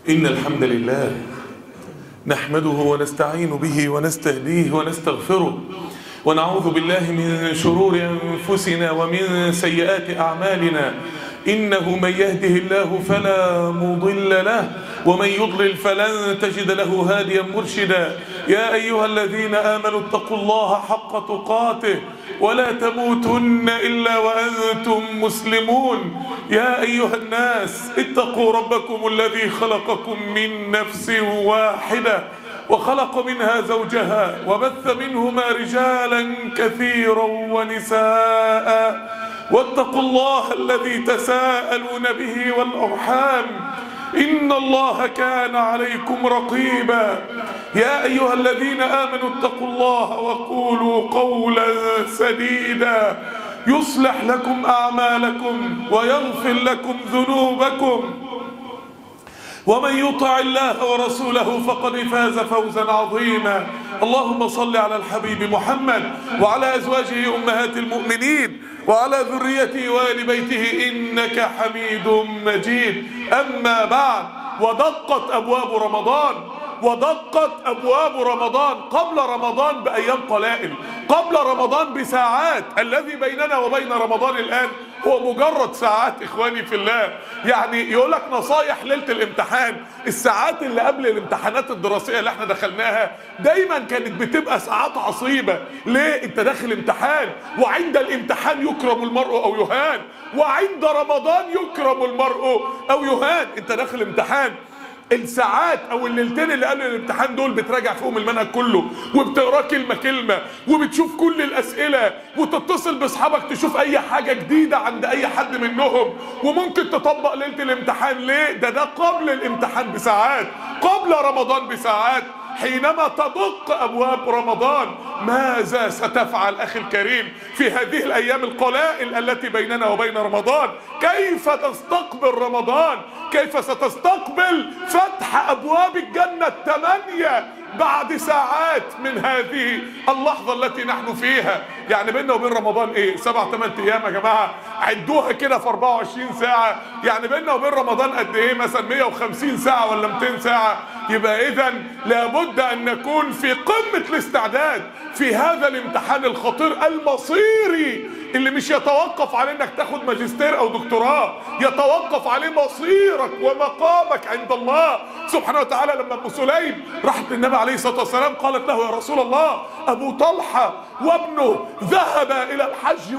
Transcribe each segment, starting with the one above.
إن الحمد لله نحمده ونستعين به ونستهديه ونستغفره ونعوذ بالله من شرور أنفسنا ومن سيئات أعمالنا. إنه من يهده الله فلا مضل له ومن يضلل فلن تجد له هاديا مرشدا. يا أيها الذين آمنوا اتقوا الله حق تقاته ولا تموتن إلا وأنتم مسلمون. يا أيها الناس اتقوا ربكم الذي خلقكم من نفس واحدة وخلق منها زوجها وبث منهما رجالا كثيرا ونساء واتقوا الله الذي تساءلون به والأرحام إن الله كان عليكم رقيبا. يا أيها الذين آمنوا اتقوا الله وقولوا قولا سديدا يصلح لكم أعمالكم ويغفر لكم ذنوبكم ومن يطع الله ورسوله فقد فاز فوزا عظيما. اللهم صل على الحبيب محمد وعلى أزواجه أمهات المؤمنين وعلى ذريته وآل بيته إنك حميد مجيد. أما بعد، ودقت أبواب رمضان قبل رمضان بأيام قلائل، قبل رمضان بساعات. الذي بيننا وبين رمضان الآن هو مجرد ساعات إخواني في الله. يعني يقولك نصايح ليلة الامتحان، الساعات اللي قبل الامتحانات الدراسية اللي احنا دخلناها دايما كانت بتبقى ساعات عصيبة. ليه؟ انت داخل امتحان، وعند الامتحان يكرم المرء أو يهان، وعند رمضان يكرم المرء أو يهان. انت داخل امتحان، الساعات او الليلتين اللي قبل الامتحان دول بتراجع فيهم المنهج كله، وبتقرا كلمه كلمه، وبتشوف كل الاسئله، وتتصل باصحابك تشوف اي حاجه جديده عند اي حد منهم، وممكن تطبق ليله الامتحان. ليه؟ ده قبل الامتحان بساعات، قبل رمضان بساعات. حينما تدق أبواب رمضان ماذا ستفعل أخي الكريم في هذه الأيام القلائل التي بيننا وبين رمضان؟ كيف تستقبل رمضان؟ كيف ستستقبل فتح أبواب الجنة الثمانية بعد ساعات من هذه اللحظة التي نحن فيها؟ يعني بيننا وبين رمضان ايه؟ 7-8 ايام يا جماعة، عدوها كده في 24 ساعة. يعني بيننا وبين رمضان قد ايه؟ مثلا 150 ساعة ولا 200 ساعة. يبقى اذا لابد ان نكون في قمة الاستعداد في هذا الامتحان الخطير المصيري، اللي مش يتوقف على انك تاخد ماجستير او دكتوراه، يتوقف عليه مصيرك ومقامك عند الله سبحانه وتعالى. لما ابو سليم راحت للنبي عليه الصلاة والسلام قالت له: يا رسول الله، ابو طلحة وابنه ذهبا الى الحج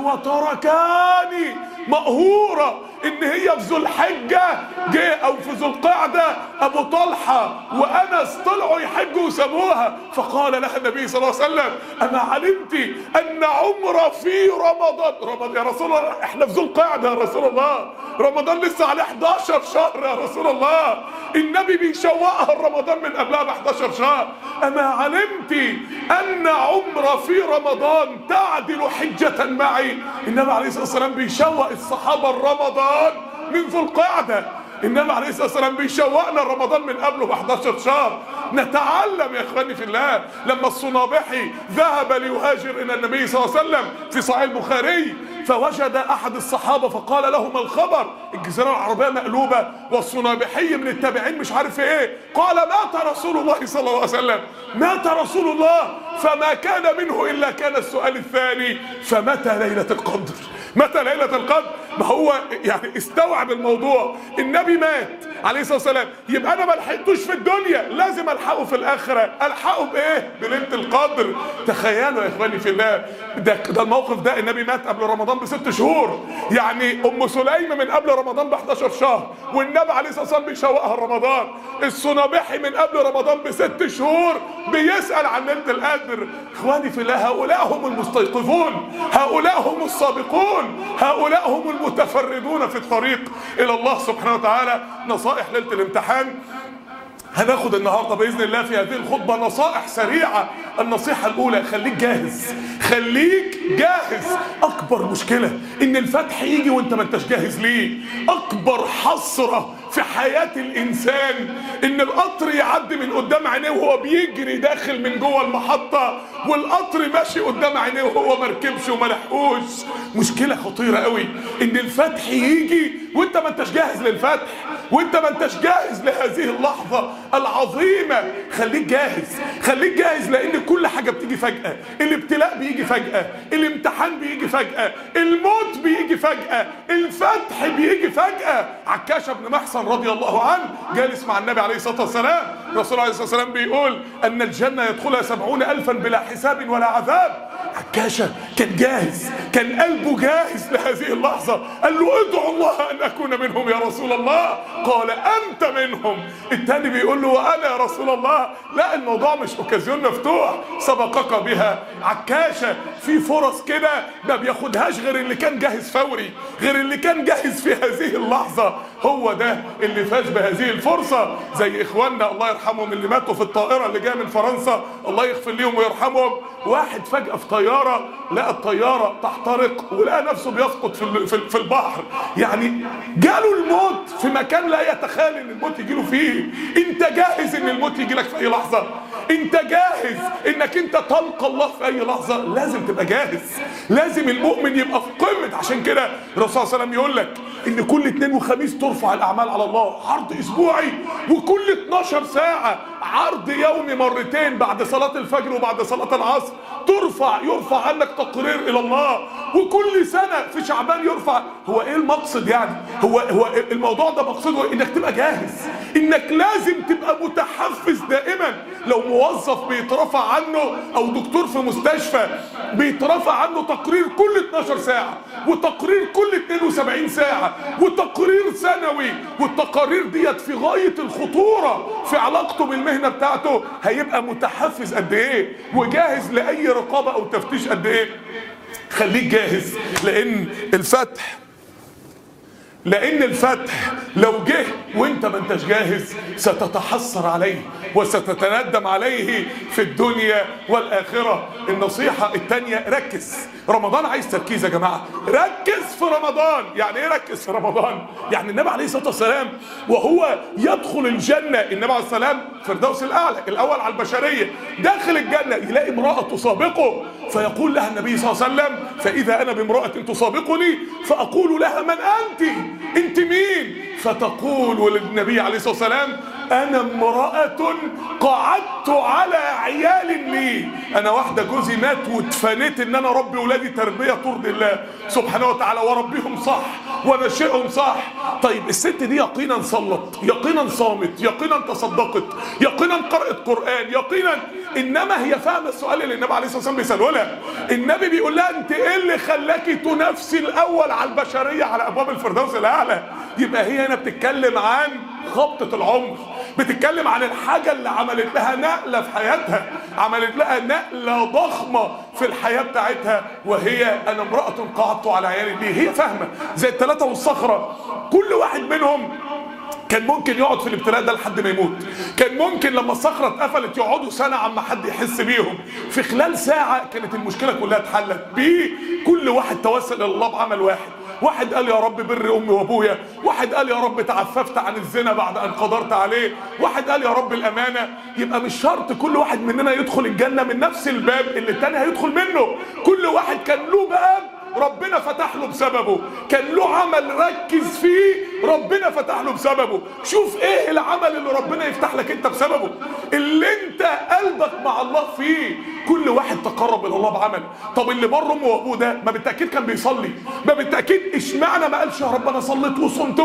وتركاني مقهورة ان هي في ذو الحجة او في ذو القعدة ابو طلحة وانس طلعوا يحجوا وسابوها. فقال لها النبي صلى الله عليه وسلم: اما علمت ان عمر في رمضان يا رسول الله، احنا في ذو القعدة يا رسول الله، رمضان لسه عليه 11 شهر يا رسول الله. النبي بيشوقها رمضان من قبلها ب 11 شهر. اما علمت ان عمر في رمضان تعدل حجة معي؟ النبي عليه الصلاة والسلام بيشوق الصحابة رمضان من ذو القعدة. النبي عليه الصلاة والسلام بيشوقنا رمضان من قبله ب 11 شهر. نتعلم يا اخواني في الله. لما الصنابحي ذهب ليهاجر الى النبي صلى الله عليه وسلم في صحيح البخاري، فوجد احد الصحابة فقال له: ما الخبر؟ الجزيرة العربية مقلوبة والصنابحي من التابعين مش عارف ايه. قال: مات رسول الله صلى الله عليه وسلم، مات رسول الله. فما كان منه الا كان السؤال الثاني: فمتى ليلة القدر؟ متى ليلة القدر؟ ما هو يعني استوعب الموضوع. النبي مات عليه الصلاة والسلام، يبقى انا ما لحقتوش في الدنيا، لازم الحقه في الاخرة. الحقه بايه؟ بليلة القدر. تخيلوا يا اخواني في الله، ده الموقف ده. النبي مات قبل رمضان ب6 شهور، يعني ام سليم من قبل رمضان ب 11 شهر، والنبي عليه الصلاة والسلام بيشوقها رمضان. الصنابحي من قبل رمضان ب6 شهور بيسأل عن ليلة القدر. اخواني في الله، هؤلاء هم المستيقظون، هؤلاء هم السابقون، هؤلاء هم المتفردون في الطريق الى الله سبحانه وتعالى. نصائح ليلة الامتحان هناخد النهارده باذن الله في هذه الخطبه نصائح سريعه. النصيحه الاولى: خليك جاهز، خليك جاهز. اكبر مشكله ان الفتح يجي وانت ما انتش جاهز ليه. اكبر حسره في حياة الانسان ان القطر يعدي من قدام عينيه وهو بيجري داخل من جوه المحطة، والقطر ماشي قدام عينيه وهو مركبش وملحقوش. مشكلة خطيرة قوي ان الفتح يجي وانت ما انتش جاهز للفتح، وانت ما انتش جاهز لهذه اللحظة العظيمة. خليك جاهز، خليك جاهز، لان كل حاجة بتيجي فجأة. الابتلاء بيجي فجأة، الامتحان بيجي فجأة، الموت بيجي فجأة، الفتح بيجي فجأة. عكاشة بن محصن رضي الله عنه جالس مع النبي عليه الصلاة والسلام، الرسول عليه الصلاة والسلام بيقول ان الجنة يدخلها 70,000 بلا حساب ولا عذاب. عكاشة كان جاهز، كان قلبه جاهز لهذه اللحظة. قال له ادعو الله ان اكون منهم يا رسول الله. قال انت منهم. التاني بيقول له وانا يا رسول الله. لا، الموضوع مش اوكازيون مفتوح سبقك بها. عكاشة في فرص كده ما بياخدهاش غير اللي كان جاهز فوري، غير اللي كان جاهز في هذه اللحظة. هو ده اللي فاز بهذه الفرصة، زي اخواننا الله يرحمهم اللي ماتوا في الطائرة اللي جايه من فرنسا، الله يغفر لهم ويرحمهم. واحد فجأة في طيارة لقى الطيارة تحترق ولقى نفسه بيسقط في البحر. يعني جاله الموت في مكان لا يتخيل ان الموت يجيله فيه. انت جاهز ان الموت يجيلك في اي لحظة؟ انت جاهز انك انت تلقى الله في اي لحظة؟ لازم تبقى جاهز، لازم المؤمن يبقى في قمة. عشان كده الرسول صلى الله عليه وسلم يقول لك ان كل اثنين وخميس ترفع الاعمال على الله، عرض اسبوعي، وكل 12 ساعة عرض يومي مرتين بعد صلاة الفجر وبعد صلاة العصر يرفع عنك تقرير الى الله، وكل سنة في شعبان يرفع. هو ايه المقصد يعني؟ هو الموضوع ده مقصده انك تبقى جاهز، انك لازم تبقى متحفز دائما. لو موظف بيترفع عنه او دكتور في مستشفى بيترفع عنه تقرير كل 12 ساعة، وتقرير كل 72 ساعة، وتقرير سنوي، والتقارير ديت في غاية الخطورة في علاقته بالمهنة بتاعته، هيبقى متحفز قد ايه وجاهز لأي رقابة او تفتيش قد ايه. خليك جاهز، لان الفتح لو جه وانت ما انتش جاهز ستتحسر عليه وستتندم عليه في الدنيا والآخرة. النصيحة التانية، ركز. رمضان عايز تركيز يا جماعة، ركز في رمضان. يعني ايه ركز في رمضان؟ يعني النبي عليه الصلاة والسلام وهو يدخل الجنة، النبي عليه الصلاة والسلام فردوس الأعلى الأول على البشرية، داخل الجنة يلاقي امرأة تسابقه، فيقول لها النبي صلى الله عليه وسلم فإذا أنا بامرأة تسابقني فأقول لها من أنت مين؟ فتقول وللنبي عليه الصلاة والسلام أنا امرأة قعدت على عيال لي، أنا واحدة جوزي مات واتفنيت إن أنا ربي ولادي تربية ترضي الله سبحانه وتعالى، وربيهم صح ونشئهم صح. طيب الست دي يقينا صلت، يقينا صامت، يقينا تصدقت، يقينا قرأت قرآن، يقينا، إنما هي فاهمة السؤال اللي النبي عليه الصلاة والسلام بيسأله لها. النبي بيقول لها أنت إيه اللي خلاكي تنافسي الأول على البشرية على أبواب الفردوس الأعلى؟ يبقى هي هنا بتتكلم عن خبطة العمر، بتتكلم عن الحاجة اللي عملت لها نقلة في حياتها، عملت لها نقلة ضخمة في الحياة بتاعتها، وهي أنا امرأة قعدت على عيالي لي. هي فاهمة زي الثلاثة والصخرة، كل واحد منهم كان ممكن يقعد في الابتلاء ده لحد ما يموت، كان ممكن لما الصخرة اتقفلت يقعدوا سنة عما حد يحس بيهم، في خلال ساعة كانت المشكلة كلها اتحلت. بيه كل واحد توسل إلى الله بعمل واحد قال يا رب بر امي وابويا، واحد قال يا رب تعففت عن الزنا بعد ان قدرت عليه، واحد قال يا رب الامانه. يبقى مش شرط كل واحد مننا يدخل الجنه من نفس الباب اللي التاني هيدخل منه، كل واحد كان له باب ربنا فتح له بسببه، كان له عمل ركز فيه ربنا فتح له بسببه. شوف ايه العمل اللي ربنا يفتح لك انت بسببه، اللي انت قلبك مع الله فيه. كل واحد تقرب الى الله بعمل. طب اللي بر امه وابوه ده ما بالتاكيد كان بيصلي، ما بالتاكيد اشمعنى ما قالش يا رب انا صليت وصمت؟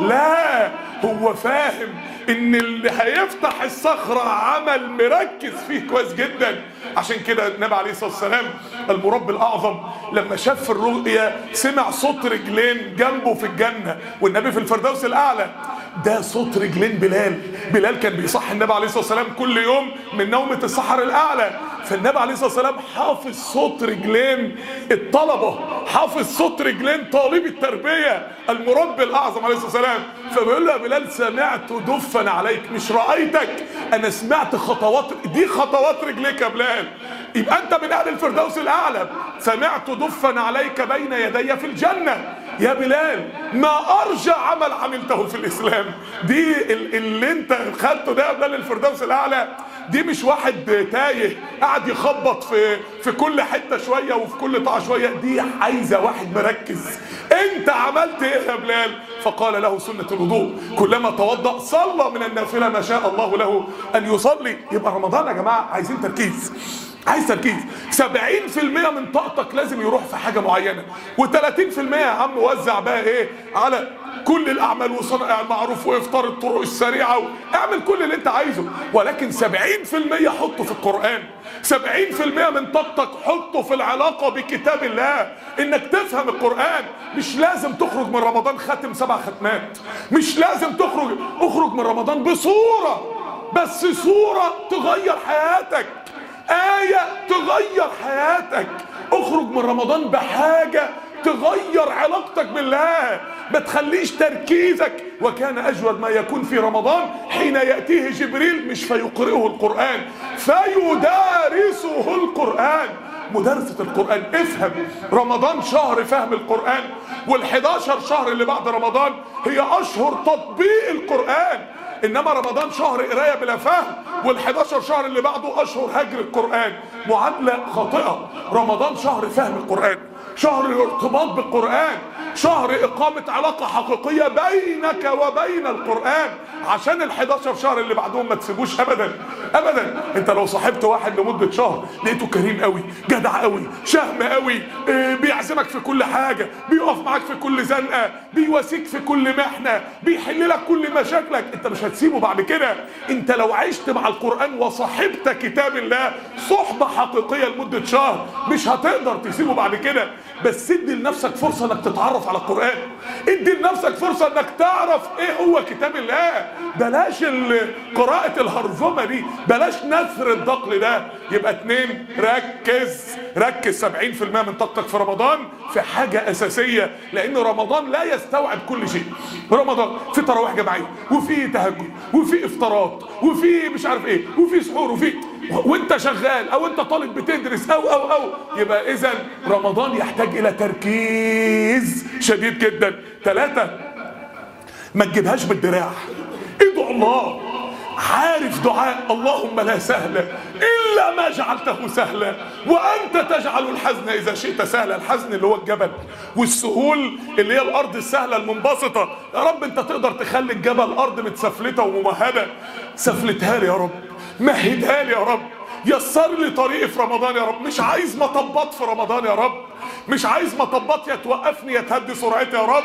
لا، هو فاهم ان اللي هيفتح الصخرة عمل مركز فيه كويس جدا. عشان كده النبي عليه الصلاة والسلام المربي الاعظم لما شاف في الرؤيا سمع صوت رجلين جنبه في الجنة والنبي في الفردوس الاعلى، ده صوت رجلين بلال كان بيصحي النبي عليه الصلاة والسلام كل يوم من نومة السحر الاعلى. فالنبي عليه الصلاة والسلام حافظ صوت رجلين الطلبة، حافظ صوت رجلين طالب التربية المربي الاعظم عليه الصلاة والسلام. فبيقول له يا بلال سمعت دفا عليك، مش رأيتك، انا سمعت خطوات، دي خطوات رجليك يا بلال. يبقى انت من اهل الفردوس الاعلى. سمعت دفا عليك بين يدي في الجنة، يا بلال ما ارجع عمل عملته في الاسلام. دي اللي انت خدته ده يا بلال الفردوس الاعلى، دي مش واحد تايه قاعد يخبط في كل حته شويه وفي كل طاعه شويه، دي عايزه واحد مركز. انت عملت ايه يا بلال؟ فقال له سنه الوضوء، كلما توضأ صلى من النافله ما شاء الله له ان يصلي. يبقى رمضان يا جماعه عايزين تركيز، عايز تركيز. 70% من طاقتك لازم يروح في حاجه معينه، و30% يا عم وزع بقى ايه على كل الاعمال وصنع المعروف وافطار الطرق السريعه اعمل كل اللي انت عايزه، ولكن 70% حطه في القران. 70% من طاقتك حطه في العلاقه بكتاب الله، انك تفهم القران. مش لازم تخرج من رمضان خاتم 7 ختمات، مش لازم اخرج من رمضان بصوره، بس صوره تغير حياتك، آية تغير حياتك. اخرج من رمضان بحاجة تغير علاقتك بالله، ما تخليش تركيزك. وكان أجود ما يكون في رمضان حين يأتيه جبريل مش فيقرئه القرآن، فيدارسه القرآن. مدارسة القرآن. افهم رمضان شهر فهم القرآن، وال11 شهر اللي بعد رمضان هي أشهر تطبيق القرآن. انما رمضان شهر قرايه بلا فهم، وال11 شهر اللي بعده اشهر هجر القران. معادله خاطئه. رمضان شهر فهم القران، شهر الارتباط بالقران، شهر اقامه علاقه حقيقيه بينك وبين القران، عشان ال11 شهر اللي بعدهم ما تسيبوش ابدا ابدا. انت لو صاحبت واحد لمده شهر لقيته كريم قوي، جدع قوي، شهم قوي، بيعزمك في كل حاجه، بيقف معاك في كل زنقه، بيواسيك في كل محنه، بيحل لك كل مشاكلك، انت مش هتسيبه بعد كده. انت لو عشت مع القران وصاحبت كتاب الله صحبه حقيقيه لمده شهر مش هتقدر تسيبه بعد كده. بس ادي لنفسك فرصه انك تتعرف على القران، ادي لنفسك فرصه انك تعرف ايه هو كتاب الله. بلاش قراءه الهرزمه دي، بلاش نثر الدقل ده. يبقى 2 ركز 70% من طاقتك في رمضان في حاجه اساسيه، لان رمضان لا يستوعب كل شيء. رمضان في تراويح جماعيه، وفي تهجد، وفي افطارات، وفي مش عارف ايه، وفي سحور، وانت شغال او انت طالب بتدرس او يبقى اذا رمضان يحتاج الى تركيز شديد جدا. 3 ما تجيبهاش بالدراع. ادعو الله، عارف دعاء اللهم لا سهل الا ما جعلته سهلا وانت تجعل الحزن اذا شئت سهلا. الحزن اللي هو الجبل، والسهول اللي هي الارض السهله المنبسطه. يا رب انت تقدر تخلي الجبل ارض متسفلته وممهده، سفلتها لي يا رب، مهدها لي يا رب، يسر لي طريقي في رمضان يا رب. مش عايز مطبات في رمضان يا رب، مش عايز مطبات يا توقفني يا تهدي سرعتي يا رب،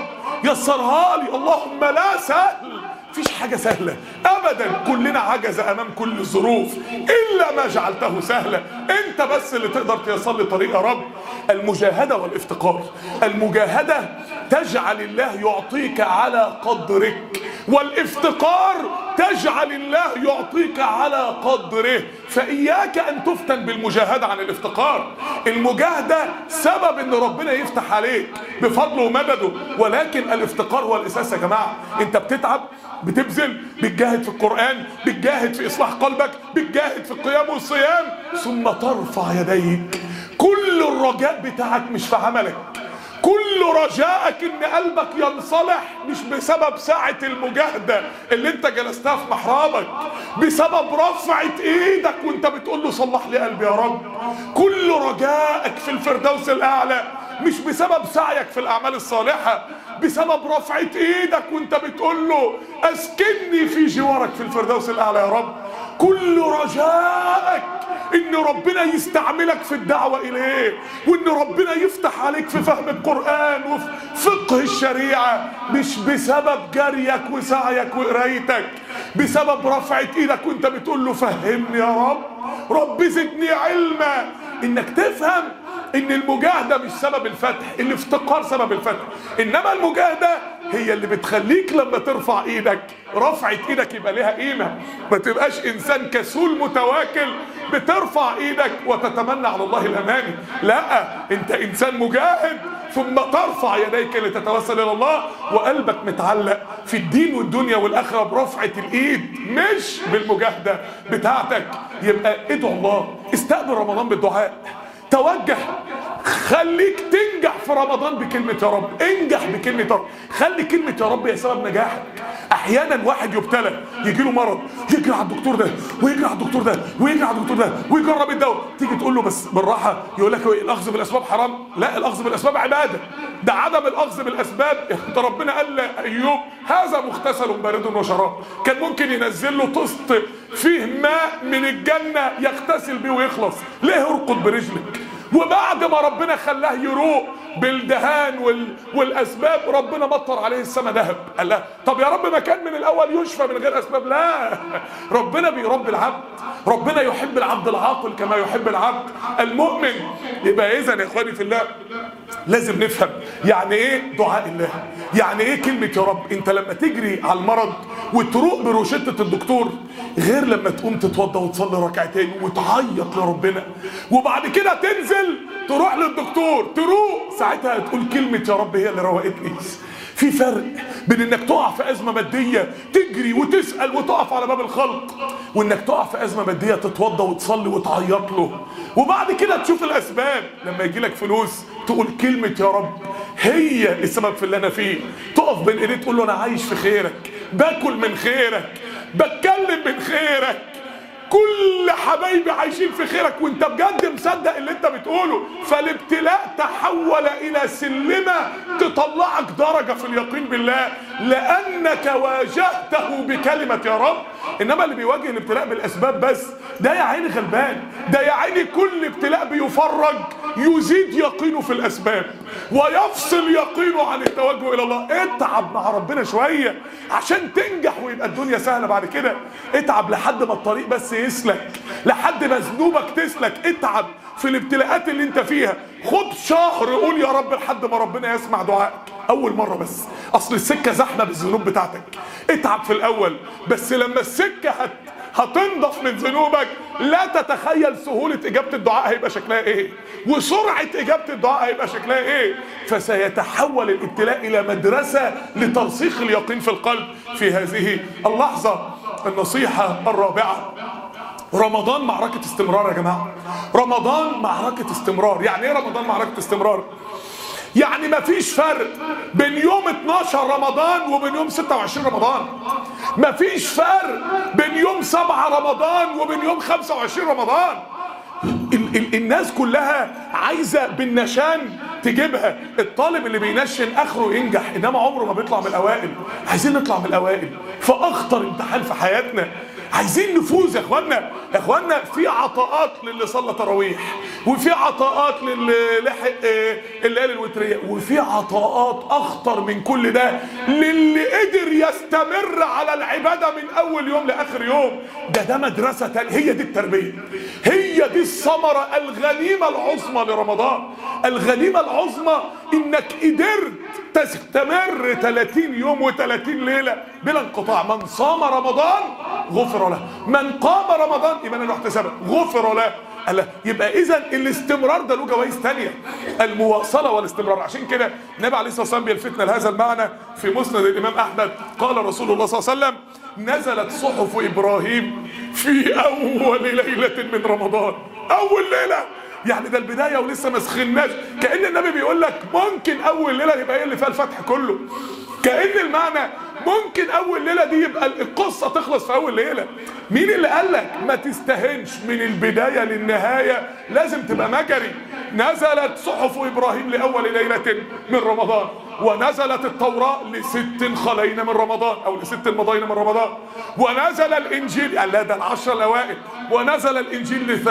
يسرها لي. اللهم لا سهل، مفيش حاجة سهلة أبدا، كلنا عجز أمام كل الظروف إلا ما جعلته سهلا. أنت بس اللي تقدر تيسر لي طريق يا رب. المجاهدة والافتقار. المجاهدة تجعل الله يعطيك على قدرك، والافتقار تجعل الله يعطيك على قدره. فإياك أن تفتن بالمجاهدة عن الافتقار. المجاهدة سبب أن ربنا يفتح عليك بفضله ومدده، ولكن الافتقار هو الأساس يا جماعة. أنت بتتعب، بتبذل، بتجاهد في القرآن، بتجاهد في إصلاح قلبك، بتجاهد في القيام والصيام، ثم ترفع يديك. كل الرجاء بتاعك مش في عملك، كل رجائك ان قلبك ينصلح مش بسبب ساعة المجاهدة اللي انت جلستها في محرابك، بسبب رفعة ايدك وانت بتقول له صلح لي قلبي يا رب. كل رجائك في الفردوس الاعلى مش بسبب سعيك في الاعمال الصالحة، بسبب رفعة ايدك وانت بتقول له اسكنني في جوارك في الفردوس الاعلى يا رب. كل رجائك ان ربنا يستعملك في الدعوة اليه، وان ربنا يفتح عليك في فهم القرآن وفي فقه الشريعة، مش بسبب جريك وسعيك وقرايتك، بسبب رفعة ايدك وانت بتقول له فهمني يا رب، رب زدني علما. انك تفهم ان المجاهدة مش سبب الفتح، الافتقار سبب الفتح. انما المجاهدة هي اللي بتخليك لما ترفع ايدك رفعة ايدك يبقى لها قيمة، ما تبقاش انسان كسول متواكل بترفع ايدك وتتمنى على الله الاماني. لا، انت انسان مجاهد ثم ترفع يديك لتتوسل الى الله وقلبك متعلق في الدين والدنيا والاخره برفعة الايد مش بالمجاهدة بتاعتك. يبقى ادعو الله، استقبل رمضان بالدعاء، توجه، خليك تنجح في رمضان بكلمة يا رب. انجح بكلمة يا رب، خلي كلمة يا رب هي سبب نجاحك. احيانا واحد يبتلى، يجي له مرض، يجري على الدكتور ده ويجري على الدكتور ده ويجري على الدكتور ده ويجرب الدواء، تيجي تقول له بس بالراحه يقول لك الاخذ بالاسباب حرام. لا، الاخذ بالاسباب عباده. ده عدم الاخذ بالاسباب، ده ربنا قال لايوب هذا مغتسل بارد وشراب، كان ممكن ينزل له طست فيه ماء من الجنه يغتسل بيه ويخلص. ليه ارقد برجلك؟ وبعد ما ربنا خلاه يروق بالدهان والاسباب، ربنا مطر عليه السماء ذهب. قال لا، طب يا رب ما كان من الاول يشفى من غير اسباب؟ لا، ربنا بيربي العبد، ربنا يحب العبد العاقل كما يحب العبد المؤمن. يبقى اذا يا اخواني في الله لازم نفهم يعني ايه دعاء الله، يعني ايه كلمه يا رب. انت لما تجري على المرض وتروق بروشته الدكتور غير لما تقوم تتوضى وتصلي ركعتين وتعيط لربنا وبعد كده تنزل تروح للدكتور تروق، ساعتها هتقول كلمه يا رب هي اللي روقتني. في فرق بين انك تقع في ازمه ماديه تجري وتسال وتقف على باب الخلق، وانك تقع في ازمه ماديه تتوضى وتصلي وتعيط له وبعد كده تشوف الاسباب. لما يجي لك فلوس تقول كلمه يا رب هي السبب في اللي انا فيه، تقف بين ايديه تقول له انا عايش في خيرك، باكل من خيرك، بتكلم من خيرك، كل حبايبي عايشين في خيرك، وانت بجد مصدق اللي انت بتقوله. فالابتلاء تحول الى سلمة تطلعك درجة في اليقين بالله، لانك واجهته بكلمة يا رب. انما اللي بيواجه الابتلاء بالاسباب بس، ده يا عيني غلبان، ده يا عيني كل ابتلاء بيفرج يزيد يقينه في الاسباب ويفصل يقينه عن التوجه الى الله. اتعب مع ربنا شوية عشان تنجح ويبقى الدنيا سهلة بعد كده. اتعب لحد ما الطريق بس يسلك، لحد ما ذنوبك تسلك. اتعب في الابتلاءات اللي انت فيها، خد شهر قول يا رب لحد ما ربنا يسمع دعائك. اول مرة بس، اصل السكة زحمة بالذنوب بتاعتك. اتعب في الاول بس لما السكة هتنضف من ذنوبك لا تتخيل سهولة اجابة الدعاء هيبقى شكلها ايه، وسرعة اجابة الدعاء هيبقى شكلها ايه. فسيتحول الابتلاء الى مدرسة لترسيخ اليقين في القلب في هذه اللحظة. النصيحة الرابعة، رمضان معركة استمرار يا جماعة. رمضان معركة استمرار. يعني ايه رمضان معركة استمرار؟ يعني مفيش فرق بين يوم 12 رمضان وبين يوم 26 رمضان. مفيش فرق بين يوم 7 رمضان وبين يوم 25 رمضان. الناس كلها عايزة بالنشان تجيبها. الطالب اللي بينشن اخره ينجح، انما عمره ما بيطلع من الاوائل. عايزين نطلع من الاوائل في اخطر امتحان في حياتنا. عايزين نفوز يا اخوانا. يا اخوانا في عطاءات للي صلى تراويح، وفي عطاءات للي لحق الليالي الوتريه، وفي عطاءات اخطر من كل ده للي قدر يستمر على العباده من اول يوم لاخر يوم. ده مدرسه تانية. هي دي التربيه، هي دي الثمره، الغنيمه العظمى لرمضان. الغنيمه العظمى انك قدرت تستمر 30 يوم و30 ليله بلا انقطاع. من صام رمضان غفر له، من قام رمضان ايمانا واحتسابا غفر له. يبقى اذا الاستمرار ده له جوائز تانية، المواصله والاستمرار. عشان كده النبي عليه الصلاه والسلام بيلفتنا لهذا المعنى في مسند الامام احمد. قال رسول الله صلى الله عليه وسلم: نزلت صحف ابراهيم في اول ليله من رمضان. اول ليله يعني ده البدايه ولسه ما سخناش. كأن النبي بيقول لك ممكن اول ليله يبقى هي اللي فيها الفتح كله. كأن المعنى ممكن اول ليله دي يبقى القصه تخلص في اول ليله. مين اللي قال لك ما تستهنش من البدايه للنهايه؟ لازم تبقى مجري. نزلت صحف ابراهيم لاول ليله من رمضان، ونزلت التوراة ل6 خلينا من رمضان او ل6 مضينا من رمضان، ونزل الانجيل، قال لا ده ال10 الاوائل، ونزل الانجيل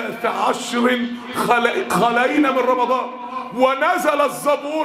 ل13 خلينا من رمضان، ونزل الزبور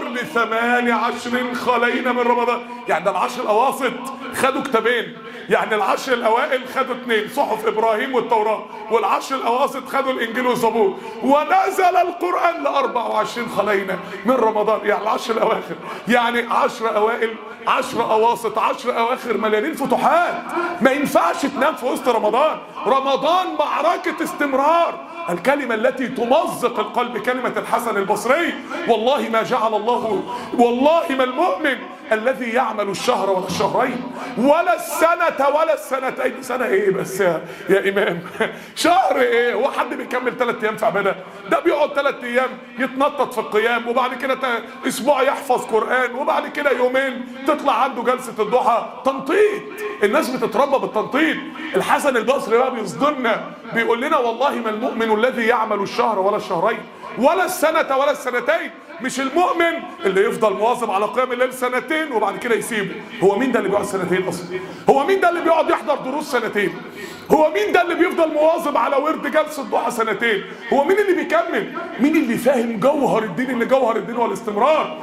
ل18 خلينا من رمضان. يعني ده ال10 الاواسط خدوا كتابين، يعني ال10 الاوائل خدوا 2 صحف ابراهيم والتوراة، وال10 الاواسط خدوا الانجيل والزبور. ونزل القرآن ل24 خلينا من رمضان، يعني ال10 الاواخر. يعني 10 اوائل 10 اواسط 10 اواخر مليانين فتوحات. ما ينفعش تنام في وسط رمضان. رمضان معركة استمرار. الكلمة التي تمزق القلب كلمة الحسن البصري: والله ما جعل الله، والله ما المؤمن الذي يعمل الشهر ولا الشهرين ولا السنة ولا السنتين. سنة ايه بس يا امام؟ شهر ايه؟ هو حد بيكمل 3 ايام في عبادة؟ ده بيقعد 3 ايام يتنطط في القيام، وبعد كده اسبوع يحفظ قرآن، وبعد كده يومين تطلع عنده جلسة الضحى. تنطيط، الناس بتتربى بالتنطيط. الحسن البصري بقى بيصدمنا، بيقول لنا والله ما المؤمن الذي يعمل الشهر ولا الشهرين ولا السنة ولا السنتين. مش المؤمن اللي يفضل مواظب على قيام الليل 2 سنين وبعد كده يسيبه. هو مين ده اللي بيقعد 2 سنين اصلا؟ هو مين ده اللي بيقعد يحضر دروس 2 سنين؟ هو مين ده اللي بيفضل مواظب على ورد جلسة ضحى 2 سنين؟ هو مين اللي بيكمل؟ مين اللي فاهم جوهر الدين؟ ان جوهر الدين هو الاستمرار.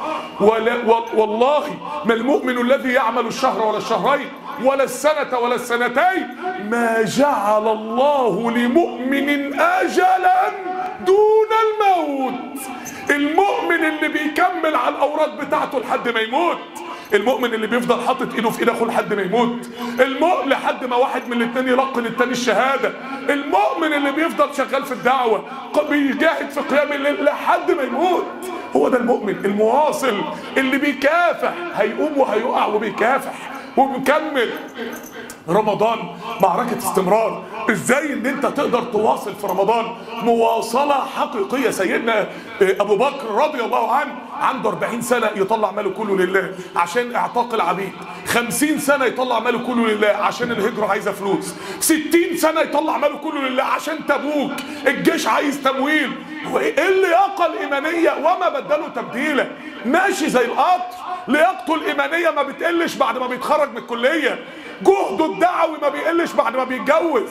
والله ما المؤمن الذي يعمل الشهر ولا الشهرين ولا السنة ولا السنتين ما جعل الله لمؤمن أجلا دون الموت. المؤمن اللي بيكمل على الأوراد بتاعته لحد ما يموت، المؤمن اللي بيفضل حاطط ايده في ايد اخوه لحد ما يموت، المؤمن لحد ما واحد من الاثنين يلقن الثاني الشهاده، المؤمن اللي بيفضل شغال في الدعوه بيجاهد في قيام الليل لحد ما يموت. هو ده المؤمن المواصل اللي بيكافح، هيقوم وهيقع وبيكافح ومكمل. رمضان معركة استمرار. ازاي ان انت تقدر تواصل في رمضان مواصلة حقيقية؟ سيدنا ابو بكر رضي الله عنه عنده 40 سنة يطلع ماله كله لله عشان اعتاق العبيد، 50 سنة يطلع ماله كله لله عشان الهجرة عايزة فلوس، 60 سنة يطلع ماله كله لله عشان تبوك الجيش عايز تمويل. هو ايه اللياقة الإيمانية؟ وما بدلوا تبديلا، ماشي زي القطر. لياقته الإيمانية ما بتقلش بعد ما بيتخرج من الكلية، جهده الدعوي ما بيقلش بعد ما بيتجوز،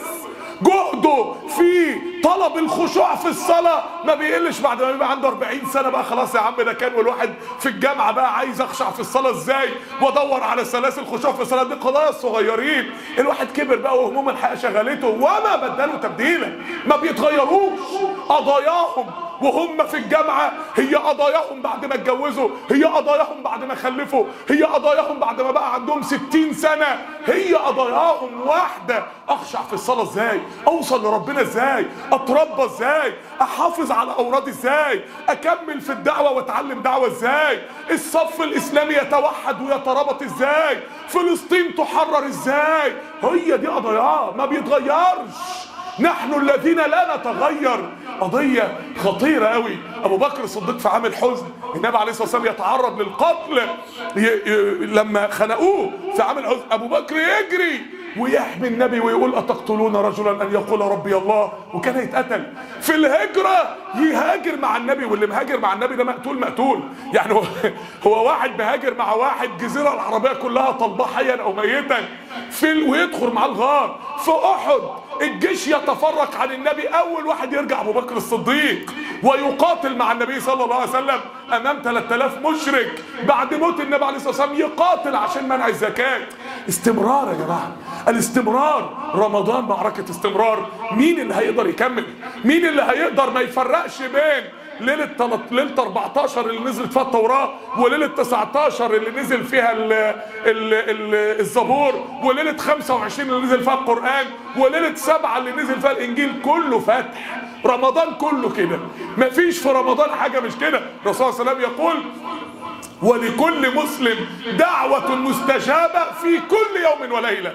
جهده في طلب الخشوع في الصلاة ما بيقلش بعد ما يبقى عنده 40 سنة. بقى خلاص يا عم ده كان والواحد في الجامعة بقى عايز اخشع في الصلاة ازاي وادور على سلاسل خشوع في الصلاة. دي خلاص صغيرين، الواحد كبر بقى وهموم الحياة شغلته. وما بدلوا تبديلا، ما بيتغيروش. قضاياهم وهم في الجامعة هي قضاياهم بعد ما اتجوزوا، هي قضاياهم بعد ما خلفوا، هي قضاياهم بعد ما بقى عندهم 60 سنة، هي قضاياهم واحدة. اخشع في الصلاة ازاي؟ اوصل لربنا ازاي؟ اتربى ازاي؟ احافظ على اورادي ازاي؟ اكمل في الدعوة واتعلم دعوة ازاي؟ الصف الاسلامي يتوحد ويترابط ازاي؟ فلسطين تحرر ازاي؟ هي دي قضايا ما بيتغيرش. نحن الذين لا نتغير. قضية خطيرة قوي. ابو بكر الصديق في عام الحزن النبي عليه الصلاة والسلام يتعرض للقتل، لما خنقوه في عام الحزن ابو بكر يجري ويحمي النبي ويقول أتقتلون رجلا أن يقول ربي الله، وكان يتقتل في الهجرة. يهاجر مع النبي، واللي مهاجر مع النبي ده مقتول. يعني هو واحد مهاجر مع واحد، الجزيرة العربية كلها طلباه حيا أو ميتا ويدخل مع الغار. في أحد الجيش يتفرق عن النبي، أول واحد يرجع أبو بكر الصديق ويقاتل مع النبي صلى الله عليه وسلم أمام 3000 مشرك. بعد موت النبي عليه الصلاة والسلام يقاتل عشان منع الزكاة. استمرار يا جماعة، الاستمرار. رمضان معركة استمرار. مين اللي هيقدر يكمل؟ مين اللي هيقدر ما يفرقش بين ليلة 14 اللي نزلت فيها التوراة، وليلة 19 اللي نزل فيها الزبور، وليلة 25 اللي نزل فيها القرآن، وليلة 7 اللي نزل فيها الإنجيل؟ كله فتح. رمضان كله كده، مفيش في رمضان حاجة مش كده. الرسول صلى الله عليه وسلم يقول ولكل مسلم دعوة مستجابة في كل يوم وليلة،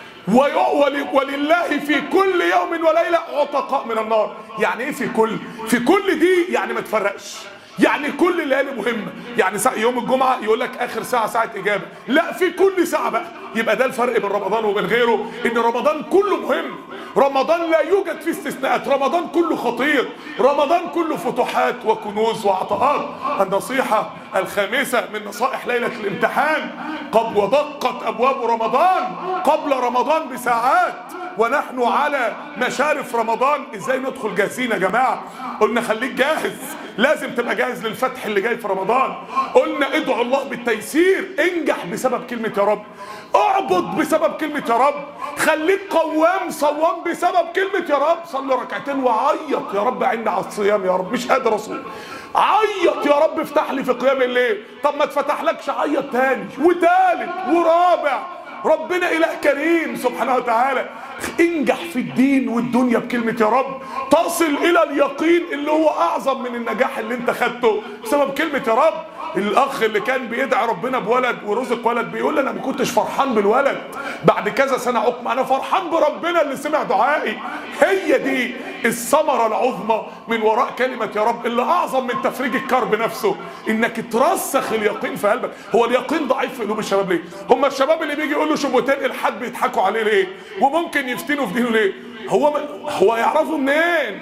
ولله في كل يوم وليلة عتقاء من النار. يعني ايه في كل دي؟ يعني ما تفرقش، يعني كل الليالي مهمة. يعني يوم الجمعة يقول لك آخر ساعة إجابة، لا في كل ساعة بقى. يبقى ده الفرق بين رمضان وبين غيره، إن رمضان كله مهم. رمضان لا يوجد فيه استثناءات، رمضان كله خطير، رمضان كله فتوحات وكنوز وعطاءات. النصيحة الخامسة من نصائح ليلة الامتحان: ودقت أبواب رمضان قبل رمضان بساعات ونحن على مشارف رمضان. ازاي ندخل جاهزين يا جماعة؟ قلنا خليك جاهز، لازم تبقى جاهز للفتح اللي جاي في رمضان. قلنا ادعو الله بالتيسير، انجح بسبب كلمة يا رب، اعبد بسبب كلمة يا رب، خليك قوام صوام بسبب كلمة يا رب. صلي ركعتين وعيط يا رب عيني على الصيام، يا رب مش قادر اصوم، عيط يا رب افتح لي في قيام الليل. طب ما اتفتحلكش عيط تاني وتالت ورابع. ربنا إله كريم سبحانه وتعالى. انجح في الدين والدنيا بكلمة يا رب، تصل إلى اليقين اللي هو أعظم من النجاح اللي انت خدته بسبب كلمة يا رب. الاخ اللي كان بيدعي ربنا بولد ورزق ولد بيقول لي انا ما كنتش فرحان بالولد بعد كذا سنه عقم، انا فرحان بربنا اللي سمع دعائي. هي دي الثمره العظمى من وراء كلمه يا رب، اللي اعظم من تفريج الكرب نفسه انك ترسخ اليقين في قلبك. هو اليقين ضعيف في قلوب الشباب ليه؟ هم الشباب اللي بيجي يقول له شبهتين الحد بيضحكوا عليه ليه؟ وممكن يفتنوا في دينه ليه؟ هو يعرفوا منين؟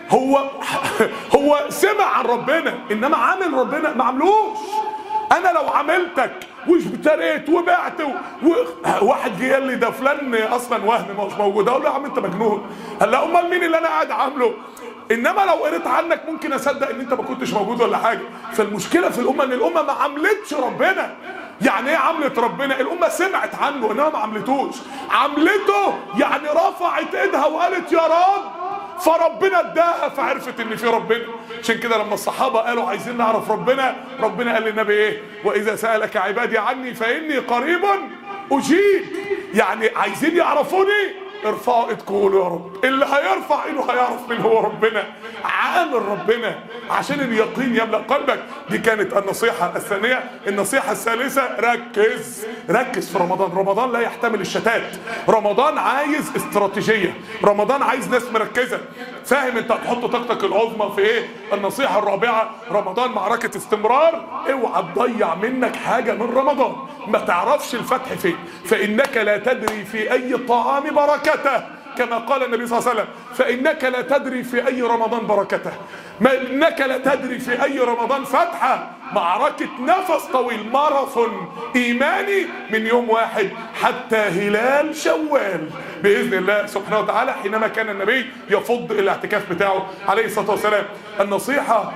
هو سمع عن ربنا انما عامل ربنا ما عملوش. انا لو عملتك واشتريت وبعت واحد جه قال لي ده فلان اصلا وهم مش موجود، اقول له يا عم انت مجنون. قال لا امال مين اللي انا قاعد عامله؟ انما لو قريت عنك ممكن اصدق ان انت ما كنتش موجود ولا حاجه. فالمشكله في الامه ان الامه ما عملتش ربنا. يعني ايه عملت ربنا؟ الامه سمعت عنه انما ما عملتوش. عملته يعني رفعت ايدها وقالت يا رب، فربنا اداها فعرفت ان في ربنا. عشان كده لما الصحابه قالوا عايزين نعرف ربنا، ربنا قال للنبي ايه؟ واذا سالك عبادي عني فاني قريب اجيب. يعني عايزين يعرفوني ارفعوا ايدكم وقولوا يا رب. اللي هيرفع ايده هيعرف مين هو ربنا، عامل ربنا عشان اليقين يملأ قلبك. دي كانت النصيحة الثانية. النصيحة الثالثة، ركز في رمضان. رمضان لا يحتمل الشتات، رمضان عايز استراتيجية، رمضان عايز ناس مركزة. فاهم انت هتحط طاقتك العظمى في ايه؟ النصيحة الرابعة، رمضان معركة استمرار. اوعى تضيع منك حاجة من رمضان، ما تعرفش الفتح فين. فإنك لا تدري في أي طعام بركته، كما قال النبي صلى الله عليه وسلم، فإنك لا تدري في أي رمضان بركته، ما إنك لا تدري في أي رمضان فتحه. معركة نفس طويل، ماراثون إيماني من يوم واحد حتى هلال شوال بإذن الله سبحانه وتعالى، حينما كان النبي يفض الاعتكاف بتاعه عليه الصلاة والسلام. النصيحة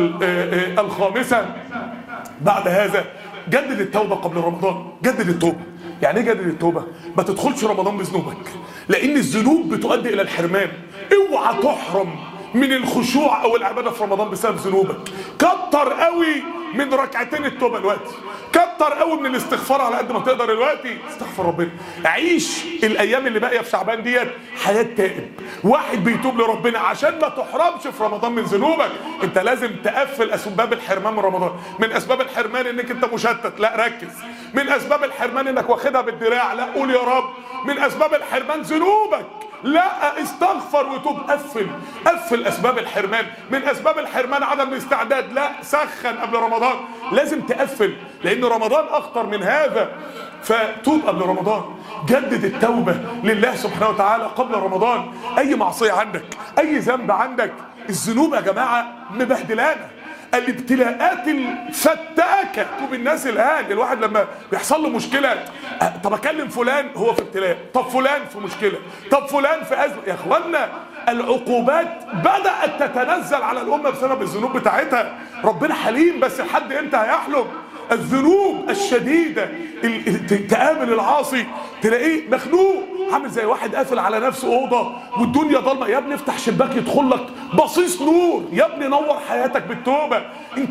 الخامسة بعد هذا، جدد التوبة قبل رمضان. جدد التوبة. يعني ايه جدد التوبة؟ ما تدخلش رمضان بذنوبك، لأن الذنوب بتؤدي إلى الحرمان. اوعى تحرم من الخشوع أو العبادة في رمضان بسبب ذنوبك. كتر قوي من ركعتين التوبة دلوقتي، كتر قوي من الاستغفار على قد ما تقدر دلوقتي. استغفر ربنا. عيش الأيام اللي باقية في شعبان ديت حياة تائب، واحد بيتوب لربنا، عشان ما تحرمش في رمضان من ذنوبك. انت لازم تقفل اسباب الحرمان من رمضان. من اسباب الحرمان انك انت مشتت، لا ركز. من اسباب الحرمان انك واخدها بالدراع، لا قول يا رب. من اسباب الحرمان ذنوبك، لا استغفر وتوب. قفل اسباب الحرمان. من اسباب الحرمان عدم الاستعداد، لا سخن قبل رمضان. لازم تقفل، لان رمضان اخطر من هذا. فتوب قبل رمضان، جدد التوبة لله سبحانه وتعالى قبل رمضان. اي معصية عندك، اي ذنب عندك، الذنوب يا جماعة مبهدلانا، الابتلاءات الفتاكة. طب الناس الآن الواحد لما بيحصل له مشكلة، طب اكلم فلان هو في ابتلاء، طب فلان في مشكلة، طب فلان في أزمة. يا اخوانا العقوبات بدأت تتنزل على الأمة بسبب الذنوب بتاعتها. ربنا حليم، بس لحد امتى هيحلم؟ الذنوب الشديدة تقابل العاصي تلاقيه مخنوق، عامل زي واحد قافل على نفسه أوضة والدنيا ضلمة. يا ابني افتح شباك يدخل لك بصيص نور، يا ابني نور حياتك بالتوبة. انت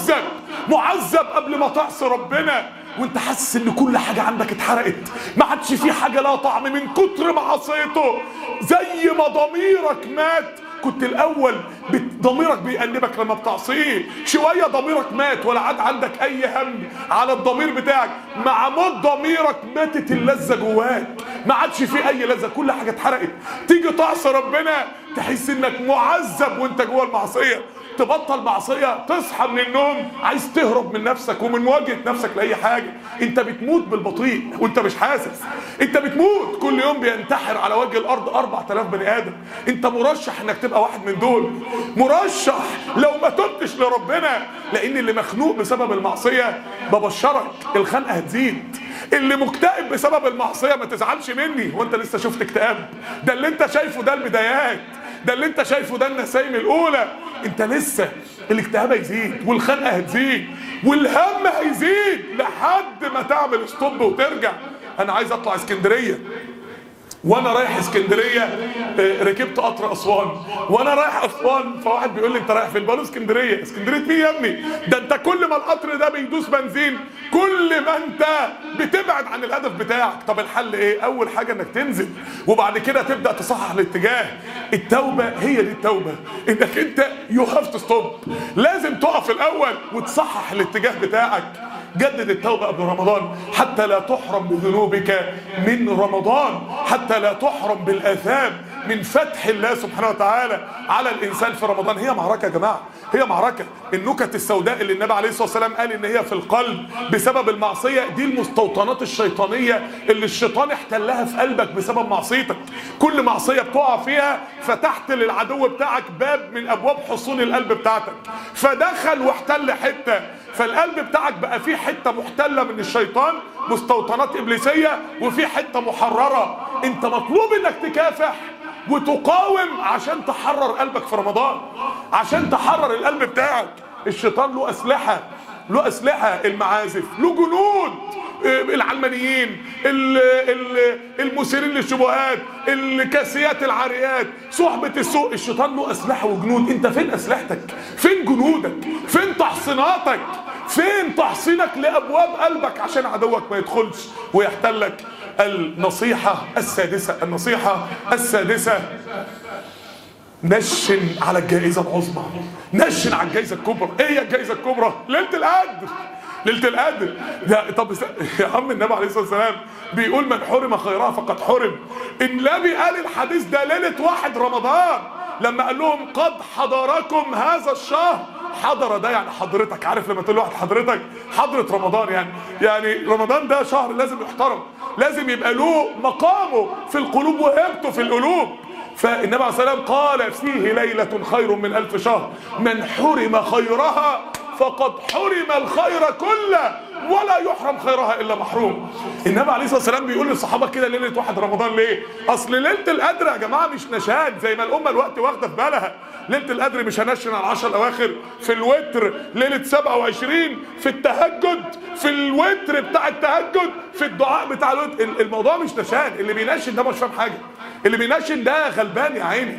معذب قبل ما تعصي ربنا، وانت حاسس ان كل حاجة عندك اتحرقت، ما عادش في حاجة لها طعم من كتر ما عصيته. زي ما ضميرك مات، كنت الاول ضميرك بيأنبك لما بتعصيه، شويه ضميرك مات ولا عاد عندك اي هم على الضمير بتاعك. مع موت ضميرك ماتت اللذه جواك، ما عادش في اي لذه، كل حاجه اتحرقت. تيجي تعصي ربنا تحس انك معذب وانت جوه المعصيه. تبطل معصيه، تصحى من النوم عايز تهرب من نفسك ومن مواجهه نفسك لاي حاجه. انت بتموت بالبطيء وانت مش حاسس. انت بتموت، كل يوم بينتحر على وجه الارض 4000 بني ادم. انت مرشح انك تبقى واحد من دول، مرشح لو ما تبتش لربنا. لان اللي مخنوق بسبب المعصيه ببشرك الخنقه هتزيد. اللي مكتئب بسبب المعصيه ما تزعلش مني وانت لسه شفت اكتئاب، ده اللي انت شايفه ده البدايات، ده اللي انت شايفه ده النسايم الاولى. انت لسه الاكتئاب هيزيد والخنقه هتزيد والهم هيزيد لحد ما تعمل ستوب وترجع. انا عايز اطلع اسكندريه، وانا رايح اسكندريه ركبت قطر اسوان، وانا رايح اسوان فواحد بيقول لي انت رايح فين؟ بقول له اسكندريه. اسكندريه مين يا ابني؟ ده انت كل ما القطر ده بيدوس بنزين كل ما انت بتبعد عن الهدف بتاعك. طب الحل ايه؟ اول حاجه انك تنزل وبعد كده تبدا تصحح الاتجاه. التوبه هي دي التوبه، انك انت يو هاف تو ستوب، لازم تقف الاول وتصحح الاتجاه بتاعك. جدد التوبة قبل رمضان حتى لا تحرم بذنوبك من رمضان، حتى لا تحرم بالآثام من فتح الله سبحانه وتعالى على الإنسان في رمضان. هي معركة يا جماعة، هي معركة. النكت السوداء اللي النبي عليه الصلاة والسلام قال إن هي في القلب بسبب المعصية، دي المستوطنات الشيطانية اللي الشيطان احتلها في قلبك بسبب معصيتك. كل معصية بتقع فيها فتحت للعدو بتاعك باب من أبواب حصون القلب بتاعتك، فدخل واحتل حتة، فالقلب بتاعك بقى فيه حتة محتلة من الشيطان، مستوطنات إبليسية، وفي حتة محررة. انت مطلوب انك تكافح وتقاوم عشان تحرر قلبك في رمضان، عشان تحرر القلب بتاعك. الشيطان له أسلحة، له أسلحة، المعازف، له جنود، العلمانيين، المثيرين للشبهات، الكاسيات العاريات، صحبة السوء. الشيطان له أسلحة وجنود. انت فين أسلحتك؟ فين جنودك؟ فين تحصيناتك؟ فين تحصينك لأبواب قلبك عشان عدوك ما يدخلش ويحتلك؟ النصيحة السادسة، النصيحة السادسة، نشن على الجائزة العظمى، نشن على الجائزة الكبرى. ايه هي الجائزة الكبرى؟ ليلة القدر. ليلة القدر ده طب يا عم النبي عليه الصلاة والسلام بيقول من حرم خيرها فقد حرم. النبي قال الحديث ده ليلة 1 رمضان لما قال لهم قد حضركم هذا الشهر. حضر ده يعني حضرتك، عارف لما تقول لواحد حضرتك؟ حضرة رمضان يعني رمضان ده شهر لازم يحترم، لازم يبقى له مقامه في القلوب وهيبته في القلوب. فالنبي عليه الصلاة والسلام قال فيه ليلة خير من 1000 شهر، من حرم خيرها فقد حرم الخير كله ولا يحرم خيرها الا محروم. النبي عليه الصلاه والسلام بيقول للصحابه كده ليله 1 رمضان ليه؟ اصل ليله القدر يا جماعه مش نشان زي ما الامه الوقت واخده في بالها. ليله القدر مش هنشن على 10 الاواخر في الوتر، ليله 27 في التهجد، في الوتر بتاع التهجد، في الدعاء بتاع الوتر. الموضوع مش نشان. اللي بينشن ده مش فاهم حاجه، اللي بينشن ده غلبان يا عيني.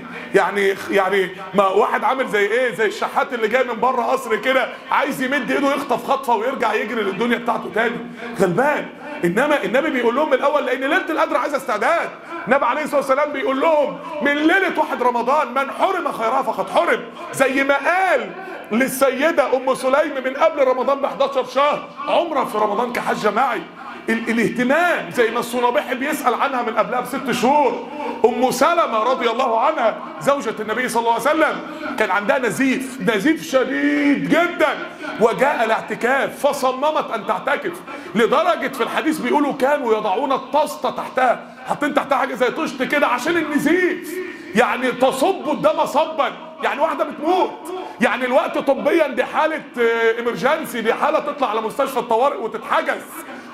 يعني ما واحد عامل زي ايه؟ زي الشحات اللي جاي من بره قصر كده عايز يمد ايده يخطف خطفه ويرجع يجري للدنيا بتاعته تاني، غلبان. انما النبي بيقول لهم من الاول لان ليله القدر عايزه استعداد. النبي عليه الصلاه والسلام بيقول لهم من ليله 1 رمضان من حرم خيرها فقد حرم، زي ما قال للسيده ام سليم من قبل رمضان ب 11 شهر عمره في رمضان كحجه معي. الاهتمام زي ما الصنابحي بيسأل عنها من قبلها ب6 شهور. ام سلمة رضي الله عنها زوجة النبي صلى الله عليه وسلم كان عندها نزيف شديد جدا، وجاء الاعتكاف فصممت ان تعتكف، لدرجة في الحديث بيقولوا كانوا يضعون الطاسة تحتها، حاطين تحتها حاجة زي طشت كده عشان النزيف، يعني تصب الدم صبا، يعني واحدة بتموت. يعني الوقت طبيا دي حالة امرجنسي، دي حالة تطلع على مستشفى الطوارئ وتتحجز،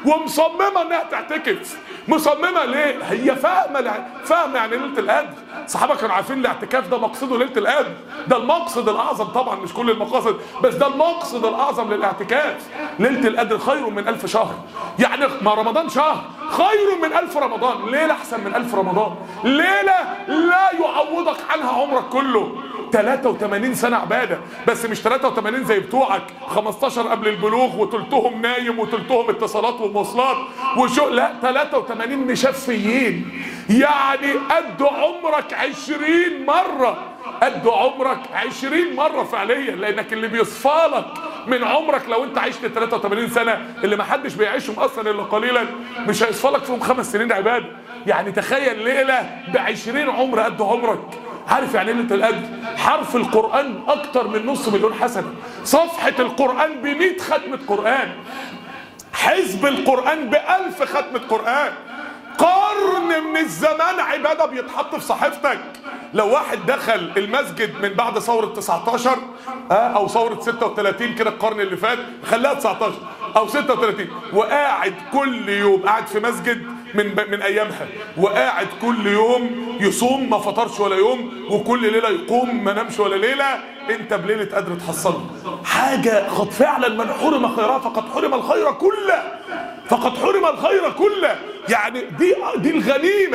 ومصممة انها تعتكف. مصممة ليه؟ هي فاهمة يعني ليلة القدر. الصحابة كانوا عارفين الاعتكاف ده مقصده ليلة القدر، ده المقصد الاعظم، طبعا مش كل المقاصد بس ده المقصد الاعظم للاعتكاف. ليلة القدر خير من 1000 شهر، يعني ما رمضان شهر خير من 1000 رمضان، ليلة احسن من 1000 رمضان، ليلة لا يعوضك عنها عمرك كله. 83 سنة عبادة، بس مش 83 زي بتوعك 15 قبل البلوغ وتلتهم نايم وتلتهم اتصالات ومواصلات وشو، لا 83 مشفيين، يعني قد عمرك 20 مرة، قد عمرك 20 مرة فعليا، لانك اللي بيصفالك من عمرك لو انت عشت 83 سنة اللي ما حدش بيعيشهم اصلا الا قليلا، مش هيصفالك فيهم 5 سنين عبادة. يعني تخيل ليلة ب20 عمر قد عمرك. عارف يعني ليلة القدر؟ حرف القرآن اكتر من 500,000 حسنة، صفحة القرآن ب100 ختمة قرآن، حزب القرآن ب1000 ختمة قرآن، قرن من الزمان عبادة بيتحط في صحيفتك. لو واحد دخل المسجد من بعد ثورة 19 او ثورة 36 كده القرن اللي فات، خلاها 19 او 36، وقاعد كل يوم قاعد في مسجد من ايامها، وقاعد كل يوم يصوم ما فطرش ولا يوم، وكل ليله يقوم ما نامش ولا ليله، انت بليله قدر تحصله حاجه. قد فعلا من حرم خيرها فقد حرم الخير كله، فقد حرم الخير كله. يعني دي الغنيمه،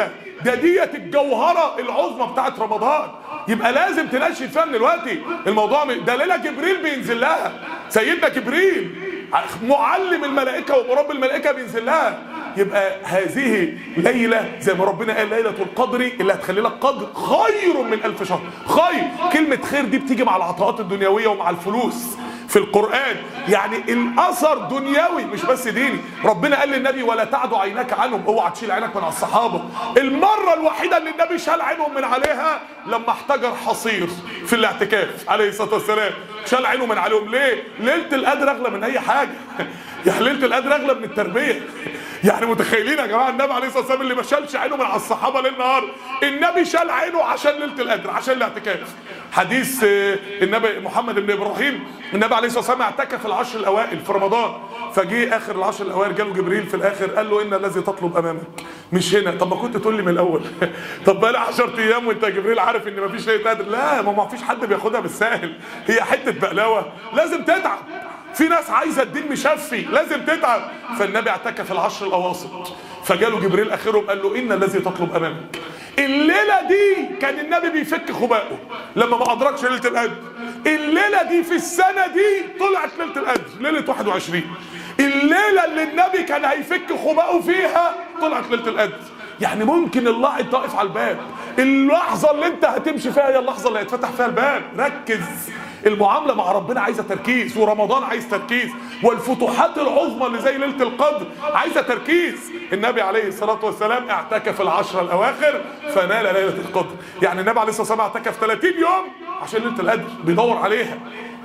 ديت الجوهره العظمى بتاعت رمضان، يبقى لازم تنشد فيها من دلوقتي. الموضوع ده ليله جبريل بينزل لها، سيدنا جبريل معلم الملائكه ومربي الملائكه بينزل لها. يبقى هذه ليله زي ما ربنا قال ليله القدر اللي هتخلي لك قدر خير من 1000 شهر. خير، كلمه خير دي بتيجي مع العطاءات الدنيويه ومع الفلوس في القرآن، يعني الأثر دنيوي مش بس ديني. ربنا قال للنبي ولا تعد عينك عنهم، اوعى تشيل عينك من على الصحابة. المرة الوحيدة اللي النبي شال عينهم من عليها لما احتجر حصير في الاعتكاف عليه الصلاة والسلام، شال عينه من عليهم. ليه؟ ليلة القدر أغلى من أي حاجة. يعني ليلة القدر أغلى من التربية. يعني متخيلين يا جماعة النبي عليه الصلاة والسلام اللي ما شالش عينه من على الصحابة ليل نهار، النبي شال عينه عشان ليلة القدر، عشان الاعتكاف. حديث النبي محمد بن ابراهيم، النبي عليه الصلاه والسلام اعتكف العشر الاوائل في رمضان، فجه اخر العشر الاوائل جاله جبريل في الاخر قال له ان الذي تطلب امامك مش هنا. طب ما كنت تقول لي من الاول. طب بقى لي 10 ايام وانت يا جبريل عارف ان مفيش ليله قدر. لا، ما فيش حد بياخدها بالساهل، هي حته بقلاوه لازم تتعب. في ناس عايزه الدين مشفي، لازم تتعب. فالنبي اعتكف العشر الاواسط، فجاله جبريل اخرهم قال له ان الذي تطلب امامك. الليله دي كان النبي بيفك خبائه لما ما ادركش ليله القدر. الليله دي في السنه دي طلعت ليله القدر، ليله 21. الليله اللي النبي كان هيفك خبائه فيها طلعت ليله القدر. يعني ممكن الله انت واقف على الباب، اللحظه اللي انت هتمشي فيها هي اللحظه اللي هيتفتح فيها الباب. ركز، المعامله مع ربنا عايزه تركيز، ورمضان عايز تركيز، والفتوحات العظمى اللي زي ليله القدر عايزه تركيز. النبي عليه الصلاه والسلام اعتكف العشر الاواخر فنال ليله القدر. يعني النبي عليه الصلاه والسلام اعتكف 30 يوم عشان ليله القدر بيدور عليها.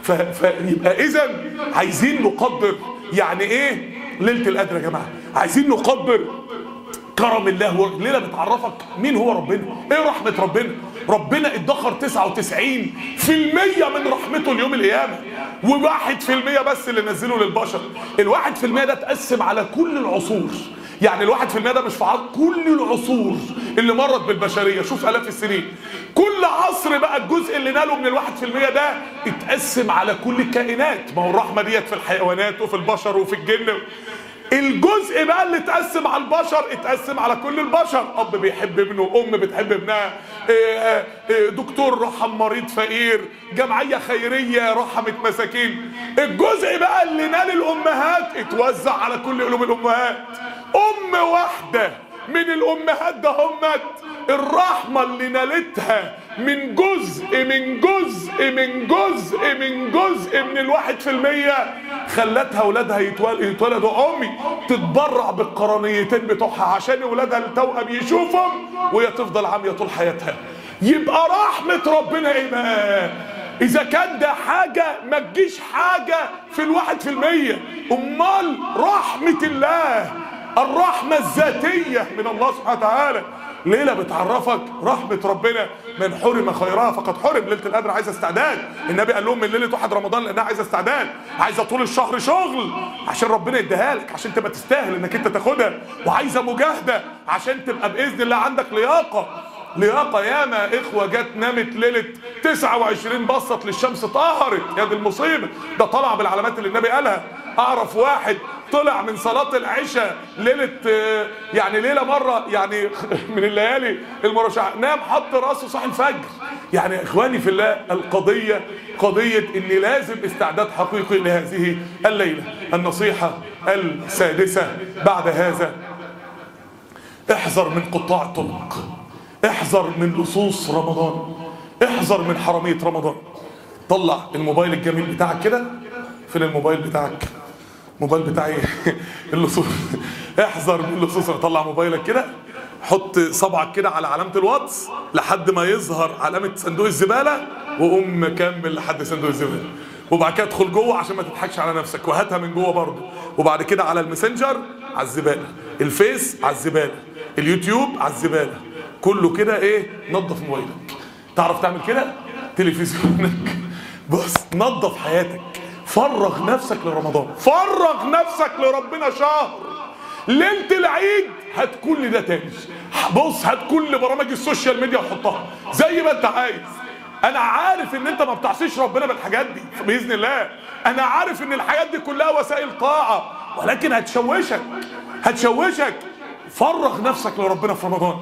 فيبقى اذا عايزين نقدر يعني ايه ليله القدر يا جماعه، عايزين نقدر كرم الله. ليله بتعرفك مين هو ربنا، ايه رحمه ربنا. ربنا ادخر 99% من رحمته اليوم القيامه، و1% بس اللي نزله للبشر. ال1% ده اتقسم على كل العصور، يعني ال1% ده مش في كل العصور اللي مرت بالبشريه، شوف الاف السنين. كل عصر بقى الجزء اللي ناله من ال1% ده اتقسم على كل الكائنات. ما هو الرحمه ديت في الحيوانات وفي البشر وفي الجن. الجزء بقى اللي اتقسم على البشر اتقسم على كل البشر، اب بيحب ابنه، ام بتحب ابنها، دكتور رحم مريض فقير، جمعيه خيريه رحمت مساكين. الجزء بقى اللي نال الامهات اتوزع على كل قلوب الامهات. ام واحده من الامهات ده همت الرحمه اللي نالتها من جزء من جزء من جزء من جزء من ال1%، خلتها ولادها يتولدوا عمي، تتبرع بالقرنيتين بتوعها عشان ولادها التوأم يشوفهم وهي تفضل عمية طول حياتها. يبقى رحمة ربنا ايه بقى؟ إذا كان ده حاجة ما تجيش حاجة في ال1%، أمال رحمة الله، الرحمة الذاتية من الله سبحانه وتعالى. ليلة بتعرفك رحمة ربنا. من حرم خيرها فقد حرم. ليلة القدر عايزة استعداد. النبي قال لهم من ليلة 1 رمضان لأنها عايزة استعداد، عايزة طول الشهر شغل عشان ربنا يديها لك، عشان تبقى تستاهل انك انت تاخدها، وعايزة مجاهدة عشان تبقى بإذن الله عندك لياقة. ياما اخوة جت نامت ليلة 29 بصت للشمس طهرت. يا دي المصيبة، ده طلع بالعلامات اللي النبي قالها. اعرف واحد طلع من صلاة العشاء ليلة، يعني ليلة مرة يعني من الليالي المرشحة، نام حط راسه صاحي الفجر. يعني يا اخواني في الله، القضية قضية ان لازم استعداد حقيقي لهذه الليلة. النصيحة السادسة بعد هذا، احذر من قطاع الطرق، احذر من لصوص رمضان، احذر من حرامية رمضان. طلع الموبايل الجميل بتاعك كده. فين الموبايل بتاعك؟ موبايل بتاعي اللصوص. احذر من اللصوص. طلع موبايلك كده، حط صبعك كده على علامة الواتس لحد ما يظهر علامة صندوق الزبالة، وقوم مكمل لحد صندوق الزبالة، وبعد كده ادخل جوه عشان ما تضحكش على نفسك، وهاتها من جوه برضه. وبعد كده على الماسنجر على الزبالة، الفيس على الزبالة، اليوتيوب على الزبالة، كله كده ايه، نظف موبايلك. تعرف تعمل كده؟ تلفزيونك، بص نظف حياتك، فرغ نفسك لرمضان، فرغ نفسك لربنا شهر. ليلة العيد هات كل ده تاني، بص هات كل برامج السوشيال ميديا وحطها زي ما انت عايز. انا عارف ان انت ما بتعصيش ربنا بالحاجات دي باذن الله، انا عارف ان الحاجات دي كلها وسائل طاعة، ولكن هتشوشك. فرغ نفسك لربنا في رمضان.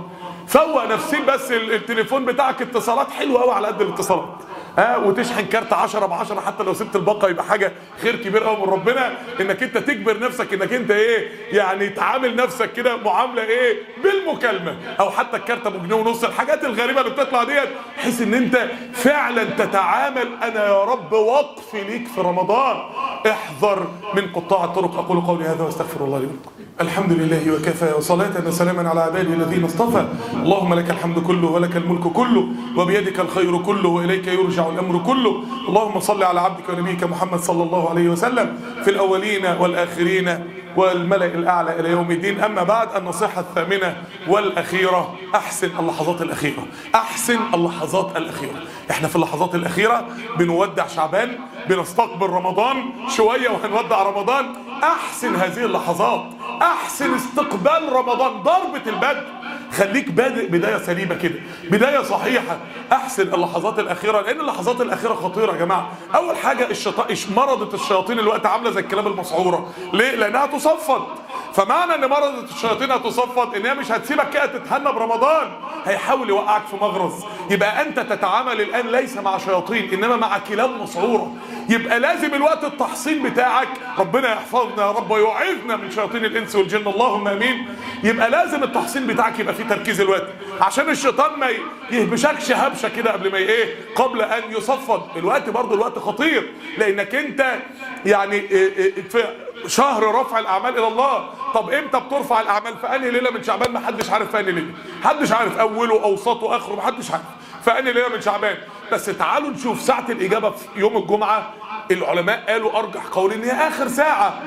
فوق نفسين بس. التليفون بتاعك اتصالات حلوه قوي على قد الاتصالات، وتشحن كارت 10 ب10 حتى لو سبت الباقه يبقى حاجه خير كبير قوي من ربنا. انك انت تجبر نفسك انك انت ايه يعني تعامل نفسك كده معامله ايه بالمكالمه، او حتى الكارت ابو جنيه ونص، الحاجات الغريبه اللي بتطلع ديت، بحيث ان انت فعلا تتعامل. انا يا رب وقف ليك في رمضان، احذر من قطاع الطرق. اقول قولي هذا واستغفر الله لي ولكم. الحمد لله وكفى، وصلاة وسلاما على عباده الذين اصطفى. اللهم لك الحمد كله ولك الملك كله وبيدك الخير كله وإليك يرجع الأمر كله. اللهم صل على عبدك ونبيك محمد صلى الله عليه وسلم في الأولين والآخرين والملأ الأعلى إلى يوم الدين. أما بعد، النصيحة الثامنة والأخيرة: أحسن اللحظات الأخيرة. أحسن اللحظات الأخيرة. إحنا في اللحظات الأخيرة بنودع شعبان، بنستقبل رمضان شوية وهنودع رمضان. أحسن هذه اللحظات، أحسن استقبال رمضان، ضربة البدء. خليك بادئ بداية سليمة كده، بداية صحيحة. أحسن اللحظات الأخيرة، لأن اللحظات الأخيرة خطيرة يا جماعة. أول حاجة مرضة الشياطين الوقت عاملة زي الكلاب المسعورة. ليه؟ لأنها تصفد. فمعنى ان مرضة الشياطين هتصفد ان هي مش هتسيبك كده تتهنى برمضان، هيحاول يوقعك في مغرز. يبقى انت تتعامل الان ليس مع شياطين انما مع كلاب مسعورة. يبقى لازم الوقت التحصين بتاعك، ربنا يحفظنا يا رب ويعيذنا من شياطين الانس والجن اللهم امين. يبقى لازم التحصين بتاعك يبقى فيه تركيز الوقت، عشان الشيطان ما يهبشكش هبشه كده قبل ما قبل ان يصفد. الوقت برضه الوقت خطير، لانك انت يعني في شهر رفع الاعمال الى الله. طب امتى بترفع الاعمال؟ في انهي ليله من شعبان؟ ما حدش عارف في انهي ليله، محدش عارف اوله اوسطه اخره، ما حدش عارف في انهي ليله من شعبان. بس تعالوا نشوف ساعه الاجابه في يوم الجمعه. العلماء قالوا ارجح قول ان هي اخر ساعه.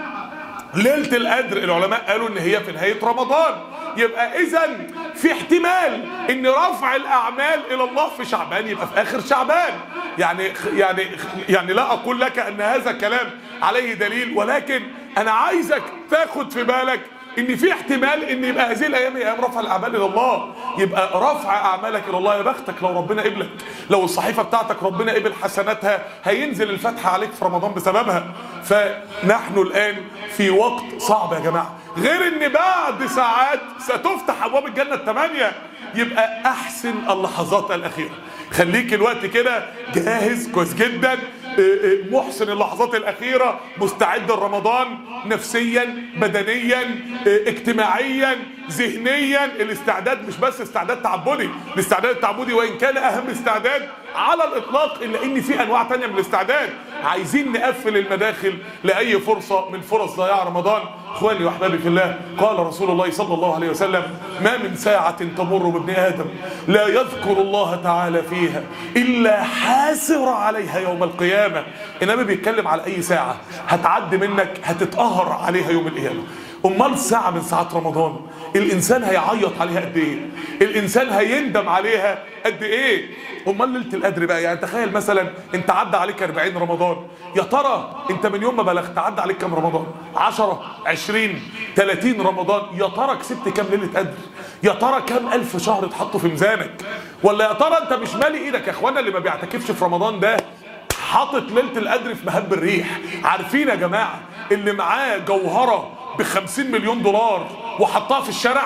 ليله القدر العلماء قالوا ان هي في نهايه رمضان. يبقى اذا في احتمال ان رفع الاعمال الى الله في شعبان يبقى في اخر شعبان. يعني لا اقول لك ان هذا كلام عليه دليل، ولكن انا عايزك تاخد في بالك ان في احتمال ان يبقى هذه الايام هي ايام رفع الاعمال الى الله. يبقى رفع اعمالك الى الله، يا بختك لو ربنا قبلك، لو الصحيفه بتاعتك ربنا قبل حسناتها هينزل الفتح عليك في رمضان بسببها. فنحن الان في وقت صعب يا جماعه، غير ان بعد ساعات ستفتح ابواب الجنه الثمانيه. يبقى احسن اللحظات الاخيره. خليك الوقت كده جاهز كويس جدا، محسن اللحظات الأخيرة، مستعد لرمضان نفسيا بدنيا اجتماعيا ذهنيا. الاستعداد مش بس استعداد تعبدي، الاستعداد التعبدي وإن كان أهم استعداد على الإطلاق، إلا إن في أنواع تانية من الاستعداد. عايزين نقفل المداخل لأي فرصة من فرص ضياع رمضان. إخواني وأحبابي في الله، قال رسول الله صلى الله عليه وسلم: ما من ساعة تمر بابن آدم لا يذكر الله تعالى فيها إلا حاسر عليها يوم القيامة. النبي بيتكلم على أي ساعة هتعدي منك هتتقهر عليها يوم القيامة. أمال ساعة من ساعات رمضان الإنسان هيعيط عليها قد إيه؟ الإنسان هيندم عليها قد إيه؟ أمال ليلة القدر بقى، يعني تخيل مثلا أنت عدى عليك 40 رمضان، يا ترى أنت من يوم ما بلغت عدى عليك كام رمضان؟ 10 20 30 رمضان؟ يا ترى كسبت كام ليلة قدر؟ يا ترى كام ألف شهر اتحطوا في ميزانك؟ ولا يا ترى أنت مش مالي إيدك؟ يا إخوانا اللي ما بيعتكفش في رمضان ده حاطط ليلة القدر في مهب الريح. عارفين يا جماعة اللي معاه جوهرة ب50 مليون دولار وحطها في الشارع،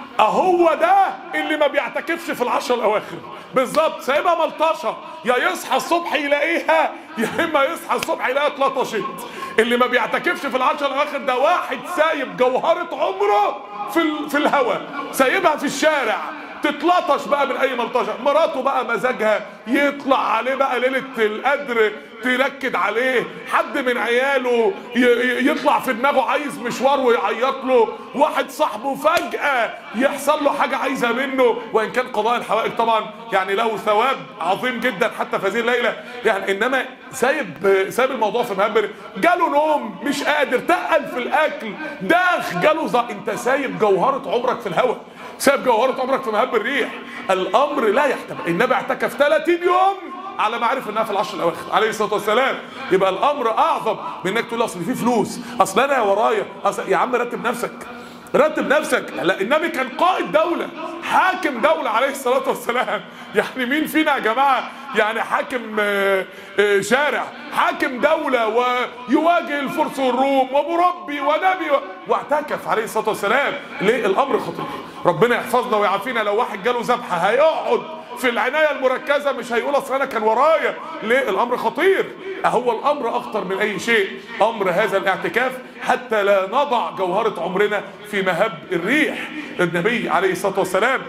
اهو ده اللي ما بيعتكفش في العشر الاواخر بالظبط. سايبها ملطشه، يا يصحى الصبح يلاقيها يا اما يصحى الصبح يلاقيها اتلطشت. اللي ما بيعتكفش في العشر الاواخر ده واحد سايب جوهره عمره في الهوا، سايبها في الشارع تتلطش بقى من اي ملطشه. مراته بقى مزاجها يطلع عليه بقى ليله القدر تركد عليه، حد من عياله يطلع في دماغه عايز مشوار ويعيط له، واحد صاحبه فجأة يحصل له حاجة عايزها منه. وإن كان قضاء الحوائج طبعا يعني له ثواب عظيم جدا حتى في هذه الليلة يعني، إنما سايب الموضوع في مهبر. جاله نوم مش قادر، تقل في الأكل، جاله أنت سايب جوهرة عمرك في الهواء، سايب جوهرة عمرك في مهب الريح. الأمر لا يحتمل. النبي اعتكف 30 يوم على ما عرف انها في العشر الاواخر عليه الصلاه والسلام. يبقى الامر اعظم من انك تقول اصل في فلوس، اصل انا ورايا، اصل يا عم رتب نفسك. رتب نفسك. لا، النبي كان قائد دولة، حاكم دولة عليه الصلاة والسلام. يعني مين فينا يا جماعة يعني حاكم شارع، حاكم دولة ويواجه الفرس والروم ومربي ونبي واعتكف عليه الصلاة والسلام. ليه؟ الأمر خطير. ربنا يحفظنا ويعافينا. لو واحد جاله ذبحة هيقعد في العناية المركزة، مش هيقول اصل انا كان ورايا. ليه؟ الامر خطير. هو الامر اخطر من اي شيء، امر هذا الاعتكاف، حتى لا نضع جوهرة عمرنا في مهب الريح. النبي عليه الصلاة والسلام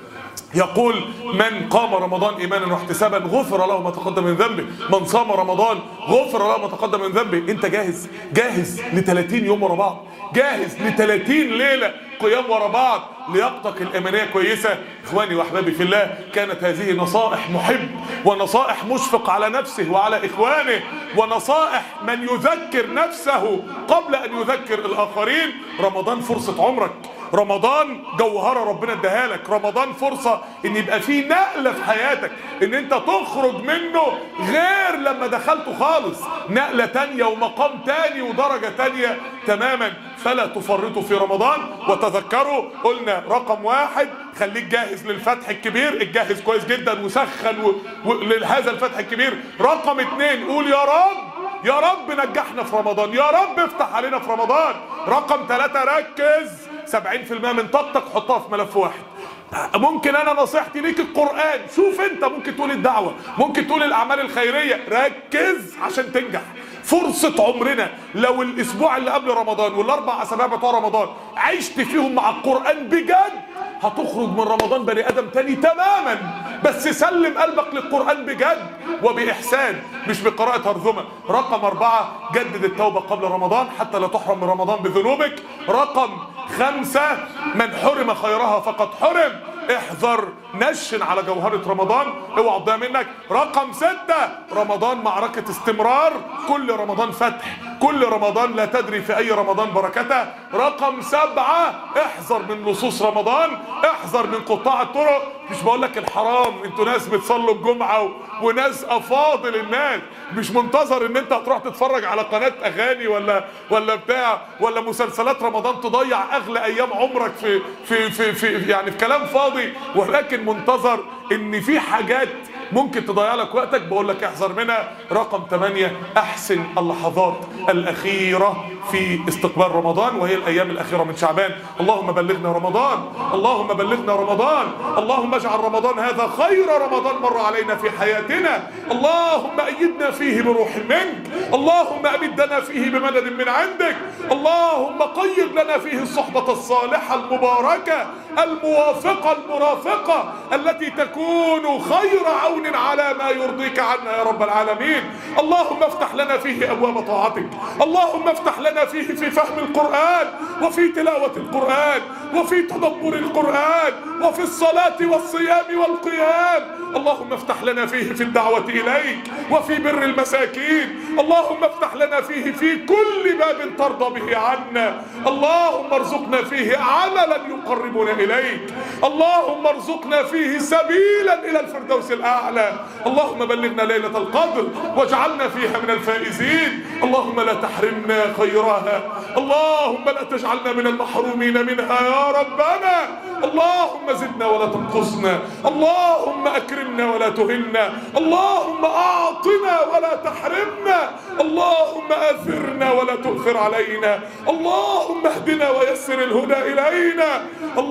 يقول: من قام رمضان ايمانا واحتسابا غفر له ما تقدم من ذنبه. من صام رمضان غفر له ما تقدم من ذنبه. انت جاهز ل 30 يوم ورا بعض؟ جاهز ل 30 ليله قيام ورا بعض؟ لياقتك الايمانيه كويسه؟ اخواني واحبابي في الله، كانت هذه نصائح محب، ونصائح مشفق على نفسه وعلى اخوانه، ونصائح من يذكر نفسه قبل ان يذكر الاخرين. رمضان فرصه عمرك، رمضان جوهرة ربنا اداها لك، رمضان فرصة ان يبقى فيه نقلة في حياتك، ان انت تخرج منه غير لما دخلته خالص، نقلة تانية ومقام تاني ودرجة تانية تماما. فلا تفرطوا في رمضان. وتذكروا، قلنا رقم 1 خليك جاهز للفتح الكبير، اتجهز كويس جدا وسخن لهذا الفتح الكبير. رقم 2 قول يا رب، يا رب نجحنا في رمضان، يا رب افتح علينا في رمضان. رقم 3 ركز، 70% من طاقتك حطها في ملف واحد. ممكن انا نصيحتي ليك القرآن، شوف انت ممكن تقول الدعوة، ممكن تقول الاعمال الخيرية، ركز عشان تنجح. فرصة عمرنا، لو الاسبوع اللي قبل رمضان والاربع اسابيع بتوع رمضان عشت فيهم مع القرآن بجد، هتخرج من رمضان بني ادم تاني تماما. بس سلم قلبك للقرآن بجد وبإحسان، مش بقراءة هرذمة. رقم 4 جدد التوبة قبل رمضان حتى لا تحرم من رمضان بذنوبك. رقم 5 من حرم خيرها فقد حرم. احذر نشن على جوهرة رمضان، اوعى تضيع منك. رقم 6 رمضان معركة استمرار، كل رمضان فتح، كل رمضان لا تدري في اي رمضان بركته. رقم 7 احذر من لصوص رمضان، احذر من قطاع الطرق. مش بقول لك الحرام، انتوا ناس بتصلوا الجمعة وناس افاضل الناس، مش منتظر ان انت هتروح تتفرج على قناة اغاني ولا بتاع ولا مسلسلات رمضان تضيع اغلى ايام عمرك في يعني في كلام فاضي، ولكن منتظر ان في حاجات ممكن تضيع لك وقتك. بقول لك احذر منها. رقم 8 احسن اللحظات الاخيرة في استقبال رمضان، وهي الايام الاخيرة من شعبان. اللهم بلغنا رمضان، اللهم بلغنا رمضان، اللهم اجعل رمضان هذا خير رمضان مر علينا في حياتنا. اللهم ايدنا فيه بروح منك، اللهم امدنا فيه بمدد من عندك، اللهم قيد لنا فيه الصحبة الصالحة المباركة الموافقة المرافقة التي تكون خير عون على ما يرضيك عنا يا رب العالمين. اللهم افتح لنا فيه ابواب طاعتك، اللهم افتح لنا فيه في فهم القرآن وفي تلاوة القرآن وفي تدبر القرآن وفي الصلاة والصيام والقيام. اللهم افتح لنا فيه في الدعوة إليك وفي بر المساكين. اللهم افتح لنا فيه في كل باب ترضى به عنا. اللهم ارزقنا فيه عملا يقربنا إليك، اللهم ارزقنا فيه سبيلا إلى الفردوس الأعلى. اللهم بلغنا ليلة القدر واجعلنا فيها من الفائزين. اللهم لا تحرمنا خيرها، اللهم لا تجعلنا من المحرومين منها يا ربنا. اللهم زدنا ولا تنقصنا، اللهم أكرمنا ولا تهنا، اللهم أعطنا ولا تحرمنا، اللهم أثرنا ولا تؤثر علينا، اللهم اهدنا ويسر الهدى إلينا.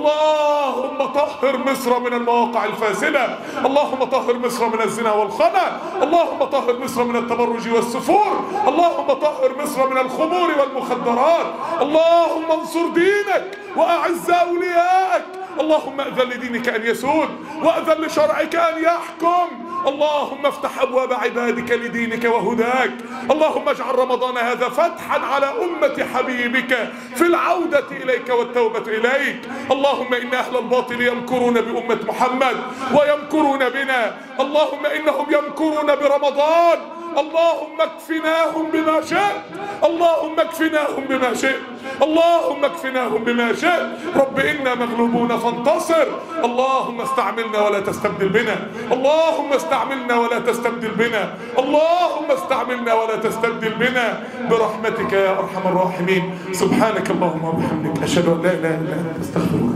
اللهم طهر مصر من المواقع الفاسدة، اللهم طهر مصر من الزنا والخنا، اللهم طهر مصر من التبرج والسفور، اللهم طهر مصر من الخمور والمخدرات. اللهم انصر دينك وأعز أولياءك. اللهم أذن لدينك أن يسود وأذن لشرعك أن يحكم. اللهم افتح أبواب عبادك لدينك وهداك. اللهم اجعل رمضان هذا فتحا على أمة حبيبك في العودة إليك والتوبة إليك. اللهم إن أهل الباطل يمكرون بأمة محمد ويمكرون بنا، اللهم إنهم يمكرون برمضان. اللهم اكفناهم بما شئت، اللهم اكفناهم بما شئت، اللهم اكفناهم بما شئت. رب إنا مغلوبون فانتصر. اللهم استعملنا ولا تستبدل بنا، اللهم استعملنا ولا تستبدل بنا، اللهم استعملنا ولا تستبدل بنا برحمتك يا ارحم الراحمين. سبحانك اللهم وبحمدك، اشهد ان لا اله الا انت، استغفرك.